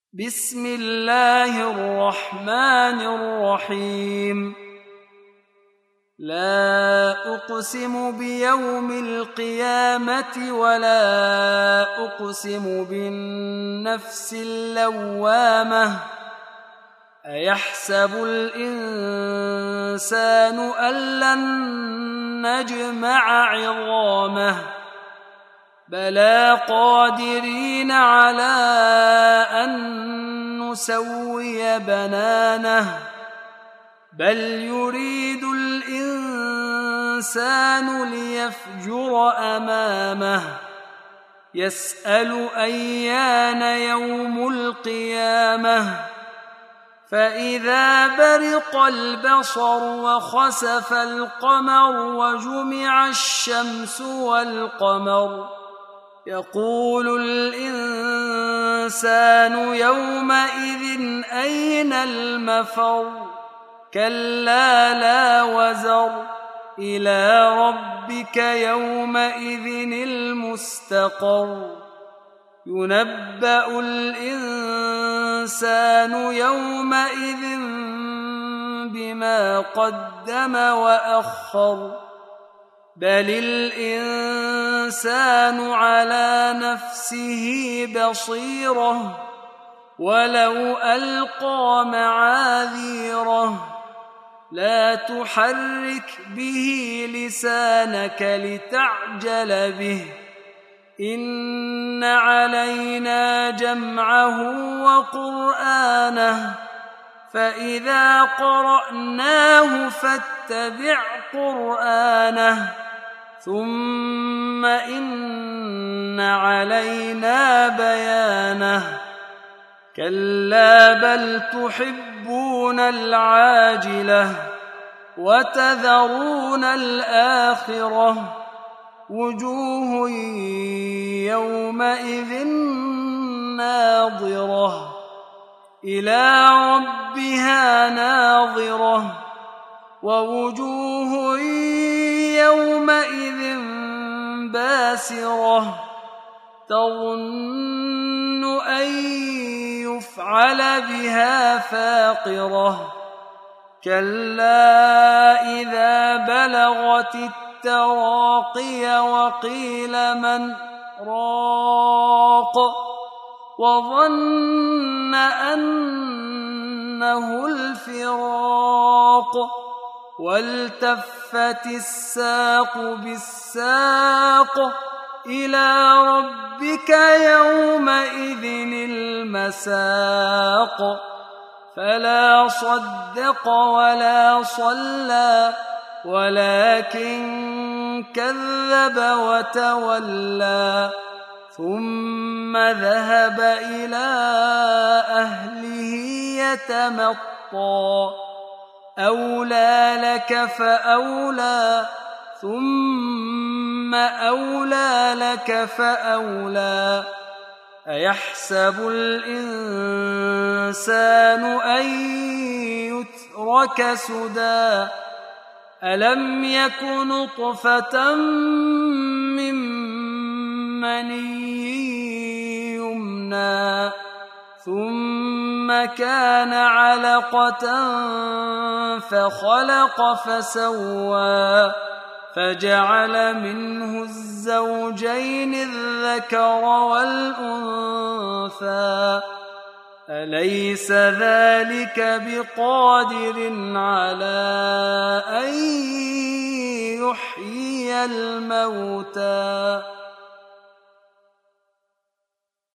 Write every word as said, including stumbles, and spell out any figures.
بسم الله الرحمن الرحيم لا أقسم بيوم القيامة ولا أقسم بالنفس اللوامة أيحسب الإنسان أن لن نجمع عظامه بلى قادرين على أن نسوي بنانه بل يريد الإنسان ليفجر أمامه يسأل أيان يوم القيامة فإذا برق البصر وخسف القمر وجمع الشمس والقمر يقول الإنسان يومئذ أين المفر كلا لا وزر إلى ربك يومئذ المستقر ينبأ الإنسان يومئذ بما قدم وأخر بل الإنسان على نفسه بصيرة ولو ألقى معاذيره لا تحرك به لسانك لتعجل به إن علينا جمعه وقرآنه فإذا قرأناه فاتبع قرآنه ثم إن علينا بيانه كلا بل تحبون العاجلة وتذرون الآخرة وجوه يومئذ ناظرة إلى ربها ناظرة ووجوه يومئذ باسرة تظن أن يفعل بها فاقرة كلا إذا بلغت التراقي وقيل من راق وظن أنه الفراق والتفت الساق بالساق إلى ربك يومئذ المساق فلا صدق ولا صلى ولكن كذب وتولى ثم ذهب إلى أهله يتمطى أولى لك فأولى ثم أولى لك فأولى أيحسب الإنسان أن يترك سدى ألم يك نطفة من مني يمنى ثم كان علقة فخلق فسوى فجعل منه الزوجين الذكر والأنثى أليس ذلك بقادر على أن يحيي الموتى